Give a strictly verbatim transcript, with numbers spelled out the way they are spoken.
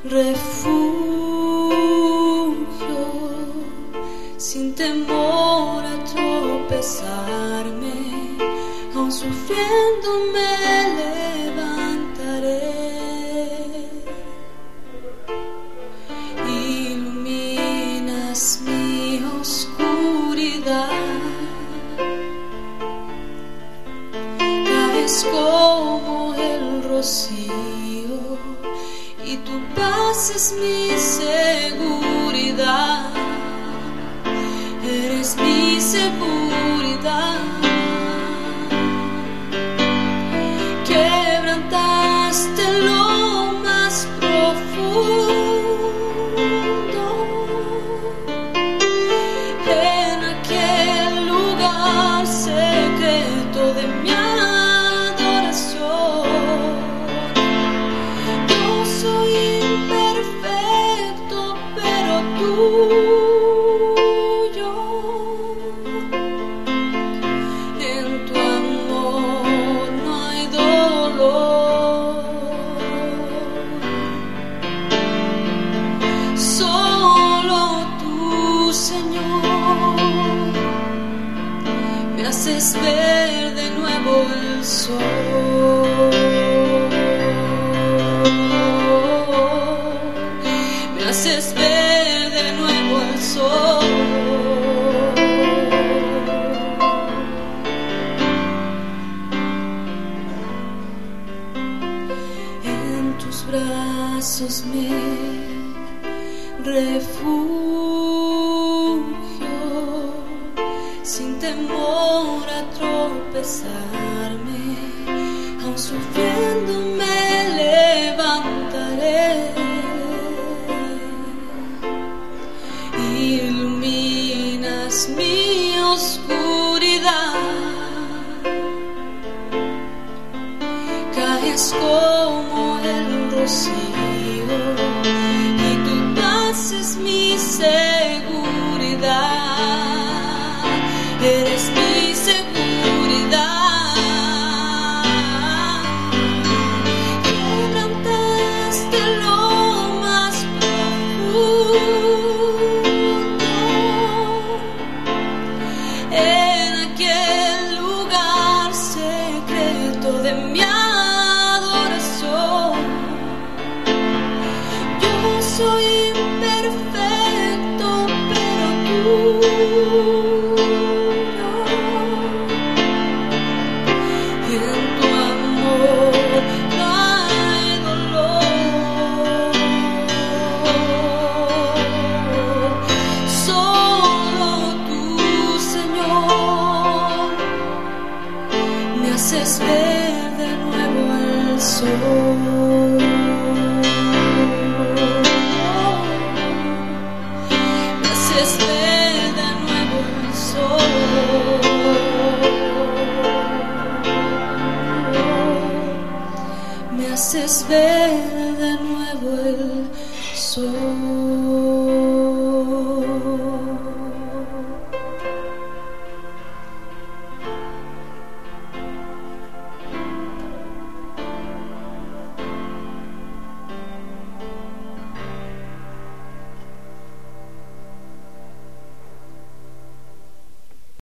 refugio, sin temor a tropezarme, aun sufriendo me levantaré. Iluminas mi oscuridad, caes como el rocío, y tu paz es mi seguridad. Eres mi seguridad. Quebrantaste lo más profundo en aquel lugar secreto de mi adoración. Yo soy imperfecto, pero tuyo. En tu amor no hay dolor. Solo tú, Señor, me haces ver de nuevo el sol. Me haces ver de nuevo el sol. En tus brazos me refugio, sin temor a tropezarme, aun sufriendo me levantaré. Iluminas mi oscuridad, caes como el rocío, y tu paz es mi seguridad. Eres mi seguridad. Quebrantaste lo más profundo en aquel lugar secreto de mi adoración. Yo soy imperfecto, pero tuyo. En tu amor no hay dolor. Solo tú, Señor, me haces ver de nuevo el sol. Me haces ver de nuevo el sol. Me haces ver de nuevo el sol.